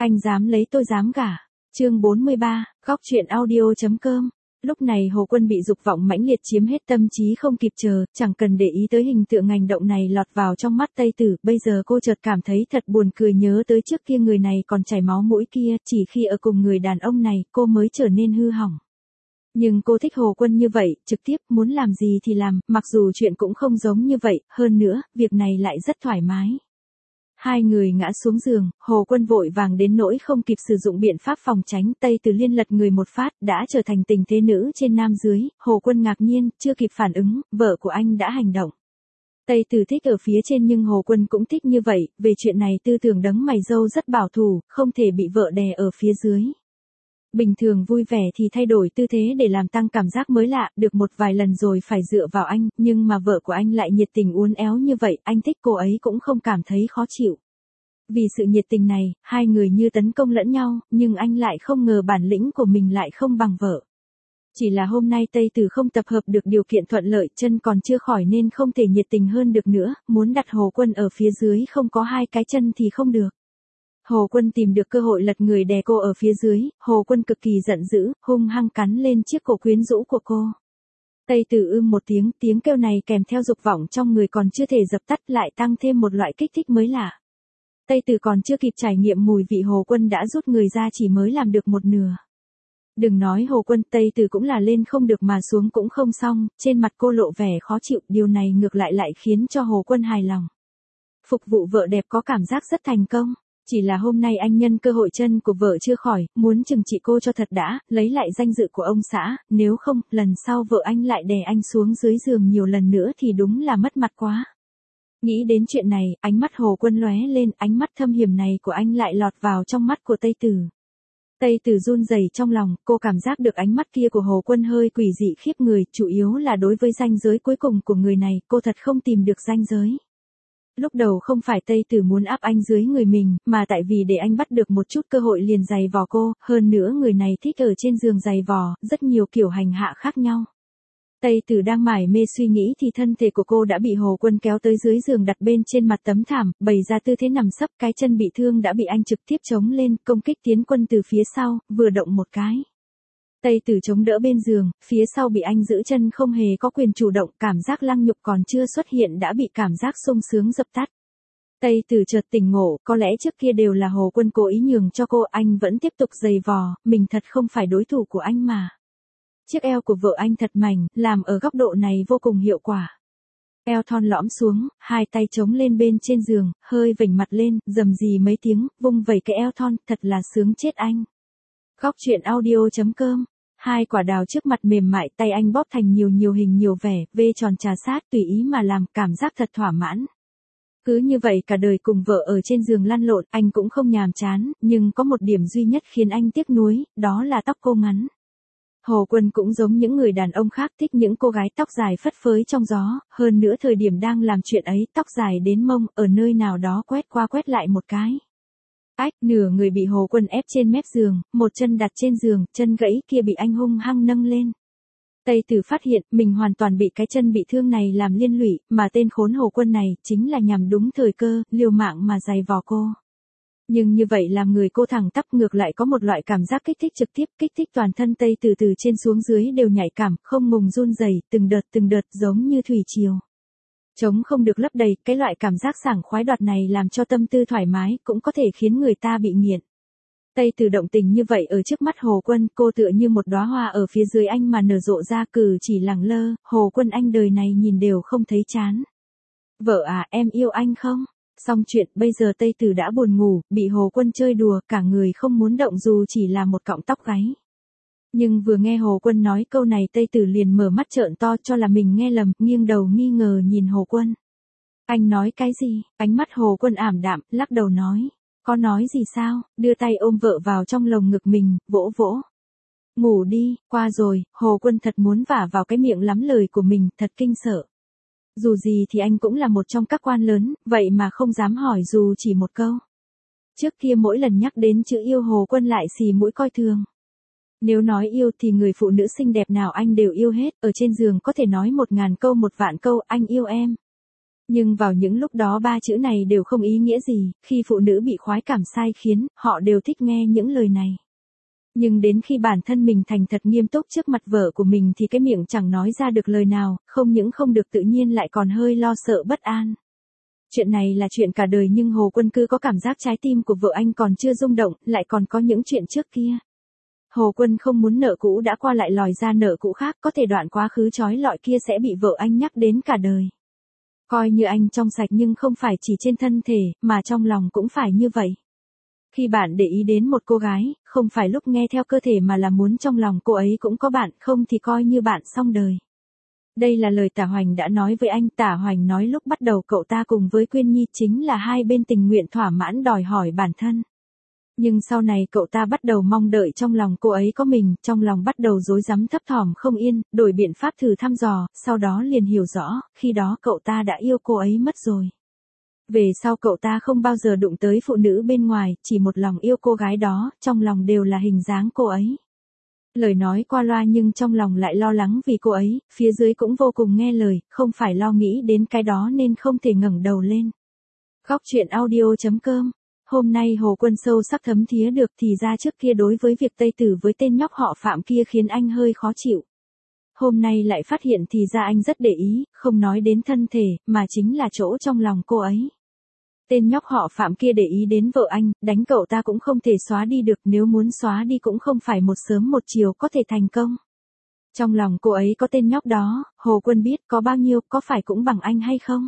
Anh dám lấy tôi dám gả. Chương 43, góc truyện audio.com. Lúc này Hồ Quân bị dục vọng mãnh liệt chiếm hết tâm trí không kịp chờ, chẳng cần để ý tới hình tượng hành động này lọt vào trong mắt Tây Tử, bây giờ cô chợt cảm thấy thật buồn cười nhớ tới trước kia người này còn chảy máu mũi kia, chỉ khi ở cùng người đàn ông này cô mới trở nên hư hỏng. Nhưng cô thích Hồ Quân như vậy, trực tiếp, muốn làm gì thì làm, mặc dù chuyện cũng không giống như vậy, hơn nữa, việc này lại rất thoải mái. Hai người ngã xuống giường, Hồ Quân vội vàng đến nỗi không kịp sử dụng biện pháp phòng tránh, Tây Từ liên lật người một phát, đã trở thành tình thế nữ trên nam dưới, Hồ Quân ngạc nhiên, chưa kịp phản ứng, vợ của anh đã hành động. Tây Từ thích ở phía trên nhưng Hồ Quân cũng thích như vậy, về chuyện này tư tưởng đấng mày râu rất bảo thủ, không thể bị vợ đè ở phía dưới. Bình thường vui vẻ thì thay đổi tư thế để làm tăng cảm giác mới lạ, được một vài lần rồi phải dựa vào anh, nhưng mà vợ của anh lại nhiệt tình uốn éo như vậy, anh thích cô ấy cũng không cảm thấy khó chịu. Vì sự nhiệt tình này, hai người như tấn công lẫn nhau, nhưng anh lại không ngờ bản lĩnh của mình lại không bằng vợ. Chỉ là hôm nay Tây Tử không tập hợp được điều kiện thuận lợi, chân còn chưa khỏi nên không thể nhiệt tình hơn được nữa, muốn đặt Hồ Quân ở phía dưới không có hai cái chân thì không được. Hồ Quân tìm được cơ hội lật người đè cô ở phía dưới, Hồ Quân cực kỳ giận dữ, hung hăng cắn lên chiếc cổ quyến rũ của cô. Tây Tử một tiếng, tiếng kêu này kèm theo dục vọng trong người còn chưa thể dập tắt lại tăng thêm một loại kích thích mới lạ. Tây Tử còn chưa kịp trải nghiệm mùi vị Hồ Quân đã rút người ra chỉ mới làm được một nửa. Đừng nói Hồ Quân, Tây Tử cũng là lên không được mà xuống cũng không xong, trên mặt cô lộ vẻ khó chịu, điều này ngược lại khiến cho Hồ Quân hài lòng. Phục vụ vợ đẹp có cảm giác rất thành công. Chỉ là hôm nay anh nhân cơ hội chân của vợ chưa khỏi, muốn trừng trị cô cho thật đã, lấy lại danh dự của ông xã, nếu không, lần sau vợ anh lại đè anh xuống dưới giường nhiều lần nữa thì đúng là mất mặt quá. Nghĩ đến chuyện này, ánh mắt Hồ Quân lóe lên, ánh mắt thâm hiểm này của anh lại lọt vào trong mắt của Tây Tử. Tây Tử run rẩy trong lòng, cô cảm giác được ánh mắt kia của Hồ Quân hơi quỷ dị khiếp người, chủ yếu là đối với ranh giới cuối cùng của người này, cô thật không tìm được ranh giới. Lúc đầu không phải Tây Tử muốn áp anh dưới người mình, mà tại vì để anh bắt được một chút cơ hội liền giày vò cô, hơn nữa người này thích ở trên giường giày vò, rất nhiều kiểu hành hạ khác nhau. Tây Tử đang mải mê suy nghĩ thì thân thể của cô đã bị Hồ Quân kéo tới dưới giường đặt bên trên mặt tấm thảm, bày ra tư thế nằm sấp, cái chân bị thương đã bị anh trực tiếp chống lên, công kích tiến quân từ phía sau, vừa động một cái. Tây Tử chống đỡ bên giường, phía sau bị anh giữ chân không hề có quyền chủ động, cảm giác lăng nhục còn chưa xuất hiện đã bị cảm giác sung sướng dập tắt. Tây Tử chợt tỉnh ngộ, có lẽ trước kia đều là Hồ Quân cố ý nhường cho cô, anh vẫn tiếp tục giày vò, mình thật không phải đối thủ của anh mà. Chiếc eo của vợ anh thật mảnh, làm ở góc độ này vô cùng hiệu quả. Eo thon lõm xuống, hai tay chống lên bên trên giường, hơi vểnh mặt lên, rầm rì mấy tiếng, vung vẩy cái eo thon, thật là sướng chết anh. Góc truyện audio.com. Hai quả đào trước mặt mềm mại, tay anh bóp thành nhiều hình nhiều vẻ, vê tròn trà sát tùy ý mà làm, cảm giác thật thỏa mãn. Cứ như vậy cả đời cùng vợ ở trên giường lăn lộn, anh cũng không nhàm chán, nhưng có một điểm duy nhất khiến anh tiếc nuối, đó là tóc cô ngắn. Hồ Quân cũng giống những người đàn ông khác thích những cô gái tóc dài phất phới trong gió, hơn nữa thời điểm đang làm chuyện ấy tóc dài đến mông, ở nơi nào đó quét qua quét lại một cái. Ách, nửa người bị Hồ Quân ép trên mép giường, một chân đặt trên giường, chân gãy kia bị anh hung hăng nâng lên. Tây Tử phát hiện, mình hoàn toàn bị cái chân bị thương này làm liên lụy, mà tên khốn Hồ Quân này, chính là nhằm đúng thời cơ, liều mạng mà giày vò cô. Nhưng như vậy làm người cô thẳng tắp ngược lại có một loại cảm giác kích thích trực tiếp, kích thích toàn thân Tây Tử từ trên xuống dưới đều nhạy cảm, không ngừng run rẩy, từng đợt giống như thủy triều. Trống không được lấp đầy, cái loại cảm giác sảng khoái đoạt này làm cho tâm tư thoải mái, cũng có thể khiến người ta bị nghiện. Tây Tử động tình như vậy ở trước mắt Hồ Quân, cô tựa như một đóa hoa ở phía dưới anh mà nở rộ ra, cử chỉ lẳng lơ, Hồ Quân anh đời này nhìn đều không thấy chán. Vợ à, em yêu anh không? Xong chuyện, bây giờ Tây Tử đã buồn ngủ, bị Hồ Quân chơi đùa, cả người không muốn động dù chỉ là một cọng tóc gáy. Nhưng vừa nghe Hồ Quân nói câu này Tây Tử liền mở mắt trợn to cho là mình nghe lầm, nghiêng đầu nghi ngờ nhìn Hồ Quân. Anh nói cái gì? Ánh mắt Hồ Quân ảm đạm, lắc đầu nói. Có nói gì sao? Đưa tay ôm vợ vào trong lồng ngực mình, vỗ vỗ. Ngủ đi, qua rồi, Hồ Quân thật muốn vả vào cái miệng lắm lời của mình, thật kinh sợ. Dù gì thì anh cũng là một trong các quan lớn, vậy mà không dám hỏi dù chỉ một câu. Trước kia mỗi lần nhắc đến chữ yêu Hồ Quân lại xì mũi coi thường. Nếu nói yêu thì người phụ nữ xinh đẹp nào anh đều yêu hết, ở trên giường có thể nói 1000 câu 1 vạn câu, anh yêu em. Nhưng vào những lúc đó ba chữ này đều không ý nghĩa gì, khi phụ nữ bị khoái cảm sai khiến, họ đều thích nghe những lời này. Nhưng đến khi bản thân mình thành thật nghiêm túc trước mặt vợ của mình thì cái miệng chẳng nói ra được lời nào, không những không được tự nhiên lại còn hơi lo sợ bất an. Chuyện này là chuyện cả đời nhưng Hồ Quân cứ có cảm giác trái tim của vợ anh còn chưa rung động, lại còn có những chuyện trước kia. Hồ Quân không muốn nợ cũ đã qua lại lòi ra nợ cũ khác, có thể đoạn quá khứ trói lọi kia sẽ bị vợ anh nhắc đến cả đời. Coi như anh trong sạch nhưng không phải chỉ trên thân thể, mà trong lòng cũng phải như vậy. Khi bạn để ý đến một cô gái, không phải lúc nghe theo cơ thể mà là muốn trong lòng cô ấy cũng có bạn, không thì coi như bạn xong đời. Đây là lời Tả Hoành đã nói với anh. Tả Hoành nói lúc bắt đầu cậu ta cùng với Quyên Nhi chính là hai bên tình nguyện thỏa mãn đòi hỏi bản thân. Nhưng sau này cậu ta bắt đầu mong đợi trong lòng cô ấy có mình, trong lòng bắt đầu rối rắm thấp thỏm không yên, đổi biện pháp thử thăm dò, sau đó liền hiểu rõ, khi đó cậu ta đã yêu cô ấy mất rồi. Về sau cậu ta không bao giờ đụng tới phụ nữ bên ngoài, chỉ một lòng yêu cô gái đó, trong lòng đều là hình dáng cô ấy. Lời nói qua loa nhưng trong lòng lại lo lắng vì cô ấy, phía dưới cũng vô cùng nghe lời, không phải lo nghĩ đến cái đó nên không thể ngẩng đầu lên. Góc truyện audio.com. Hôm nay Hồ Quân sâu sắc thấm thía được thì ra trước kia đối với việc Tây Tử với tên nhóc họ Phạm kia khiến anh hơi khó chịu. Hôm nay lại phát hiện thì ra anh rất để ý, không nói đến thân thể, mà chính là chỗ trong lòng cô ấy. Tên nhóc họ Phạm kia để ý đến vợ anh, đánh cậu ta cũng không thể xóa đi được, nếu muốn xóa đi cũng không phải một sớm một chiều có thể thành công. Trong lòng cô ấy có tên nhóc đó, Hồ Quân biết có bao nhiêu, có phải cũng bằng anh hay không?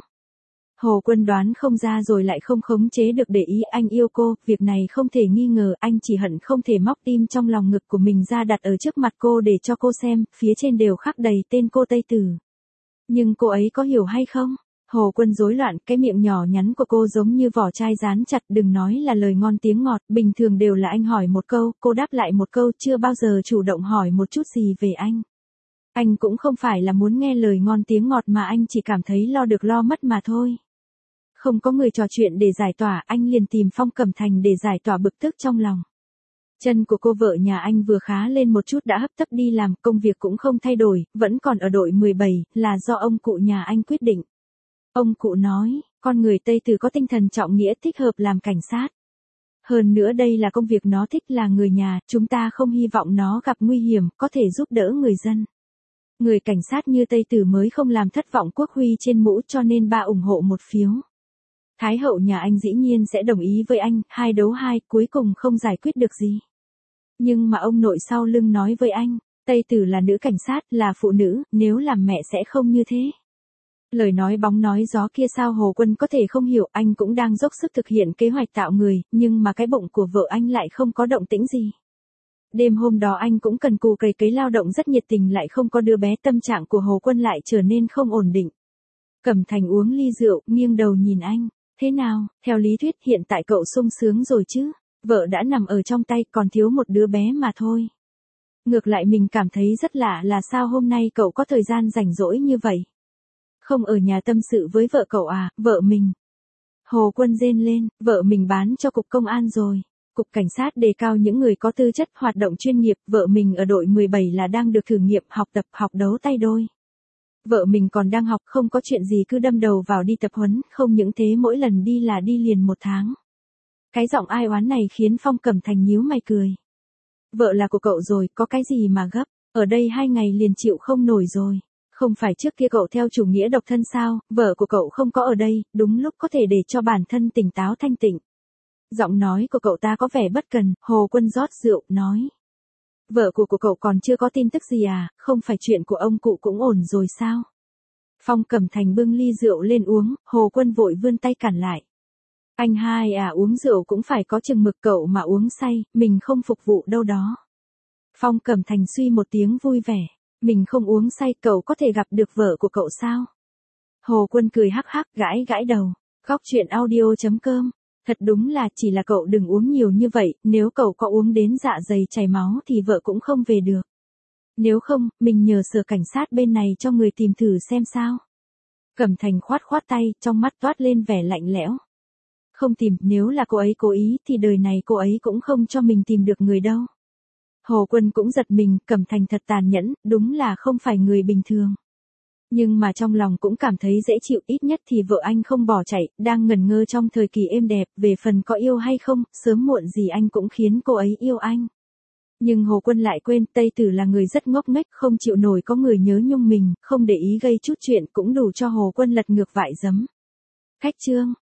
Hồ Quân đoán không ra rồi lại không khống chế được để ý anh yêu cô, việc này không thể nghi ngờ, anh chỉ hận không thể móc tim trong lòng ngực của mình ra đặt ở trước mặt cô để cho cô xem, phía trên đều khắc đầy tên cô Tây Tử. Nhưng cô ấy có hiểu hay không? Hồ Quân rối loạn, cái miệng nhỏ nhắn của cô giống như vỏ chai dán chặt, đừng nói là lời ngon tiếng ngọt, bình thường đều là anh hỏi một câu, cô đáp lại một câu, chưa bao giờ chủ động hỏi một chút gì về anh. Anh cũng không phải là muốn nghe lời ngon tiếng ngọt mà anh chỉ cảm thấy lo được lo mất mà thôi. Không có người trò chuyện để giải tỏa, anh liền tìm Phong Cẩm Thành để giải tỏa bực tức trong lòng. Chân của cô vợ nhà anh vừa khá lên một chút đã hấp tấp đi làm, công việc cũng không thay đổi, vẫn còn ở đội 17, là do ông cụ nhà anh quyết định. Ông cụ nói, con người Tây Tử có tinh thần trọng nghĩa thích hợp làm cảnh sát. Hơn nữa đây là công việc nó thích, là người nhà, chúng ta không hy vọng nó gặp nguy hiểm, có thể giúp đỡ người dân. Người cảnh sát như Tây Tử mới không làm thất vọng quốc huy trên mũ, cho nên ba ủng hộ một phiếu. Thái hậu nhà anh dĩ nhiên sẽ đồng ý với anh, 2 đấu 2, cuối cùng không giải quyết được gì. Nhưng mà ông nội sau lưng nói với anh, Tây Tử là nữ cảnh sát, là phụ nữ, nếu làm mẹ sẽ không như thế. Lời nói bóng nói gió kia sao Hồ Quân có thể không hiểu, anh cũng đang dốc sức thực hiện kế hoạch tạo người, nhưng mà cái bụng của vợ anh lại không có động tĩnh gì. Đêm hôm đó anh cũng cần cù cày cấy lao động rất nhiệt tình, lại không có đứa bé, tâm trạng của Hồ Quân lại trở nên không ổn định. Cẩm Thành uống ly rượu, nghiêng đầu nhìn anh, thế nào, theo lý thuyết hiện tại cậu sung sướng rồi chứ, vợ đã nằm ở trong tay, còn thiếu một đứa bé mà thôi. Ngược lại mình cảm thấy rất lạ là sao hôm nay cậu có thời gian rảnh rỗi như vậy. Không ở nhà tâm sự với vợ cậu à, vợ mình. Hồ Quân rên lên, vợ mình bán cho cục công an rồi. Cục cảnh sát đề cao những người có tư chất hoạt động chuyên nghiệp, vợ mình ở đội 17 là đang được thử nghiệm học tập học đấu tay đôi. Vợ mình còn đang học, không có chuyện gì cứ đâm đầu vào đi tập huấn, không những thế mỗi lần đi là đi liền 1 tháng. Cái giọng ai oán này khiến Phong Cẩm Thành nhíu mày cười. Vợ là của cậu rồi, có cái gì mà gấp, ở đây 2 ngày liền chịu không nổi rồi. Không phải trước kia cậu theo chủ nghĩa độc thân sao, vợ của cậu không có ở đây, đúng lúc có thể để cho bản thân tỉnh táo thanh tịnh. Giọng nói của cậu ta có vẻ bất cần, Hồ Quân rót rượu, nói. Vợ của cậu còn chưa có tin tức gì à, không phải chuyện của ông cụ cũng ổn rồi sao? Phong Cẩm Thành bưng ly rượu lên uống, Hồ Quân vội vươn tay cản lại. Anh hai à, uống rượu cũng phải có chừng mực, cậu mà uống say, mình không phục vụ đâu đó. Phong Cẩm Thành suy một tiếng vui vẻ. Mình không uống say, cậu có thể gặp được vợ của cậu sao? Hồ Quân cười hắc hắc, gãi gãi đầu. Góc truyện audio.com. Thật đúng là chỉ là cậu đừng uống nhiều như vậy, nếu cậu có uống đến dạ dày chảy máu thì vợ cũng không về được. Nếu không, mình nhờ sở cảnh sát bên này cho người tìm thử xem sao. Cẩm Thành khoát khoát tay, trong mắt toát lên vẻ lạnh lẽo. Không tìm, nếu là cô ấy cố ý thì đời này cô ấy cũng không cho mình tìm được người đâu. Hồ Quân cũng giật mình, Cẩm Thành thật tàn nhẫn, đúng là không phải người bình thường. Nhưng mà trong lòng cũng cảm thấy dễ chịu, ít nhất thì vợ anh không bỏ chạy, đang ngẩn ngơ trong thời kỳ êm đẹp, về phần có yêu hay không, sớm muộn gì anh cũng khiến cô ấy yêu anh. Nhưng Hồ Quân lại quên, Tây Tử là người rất ngốc nghếch, không chịu nổi có người nhớ nhung mình, không để ý gây chút chuyện cũng đủ cho Hồ Quân lật ngược vại giấm. Khách trương.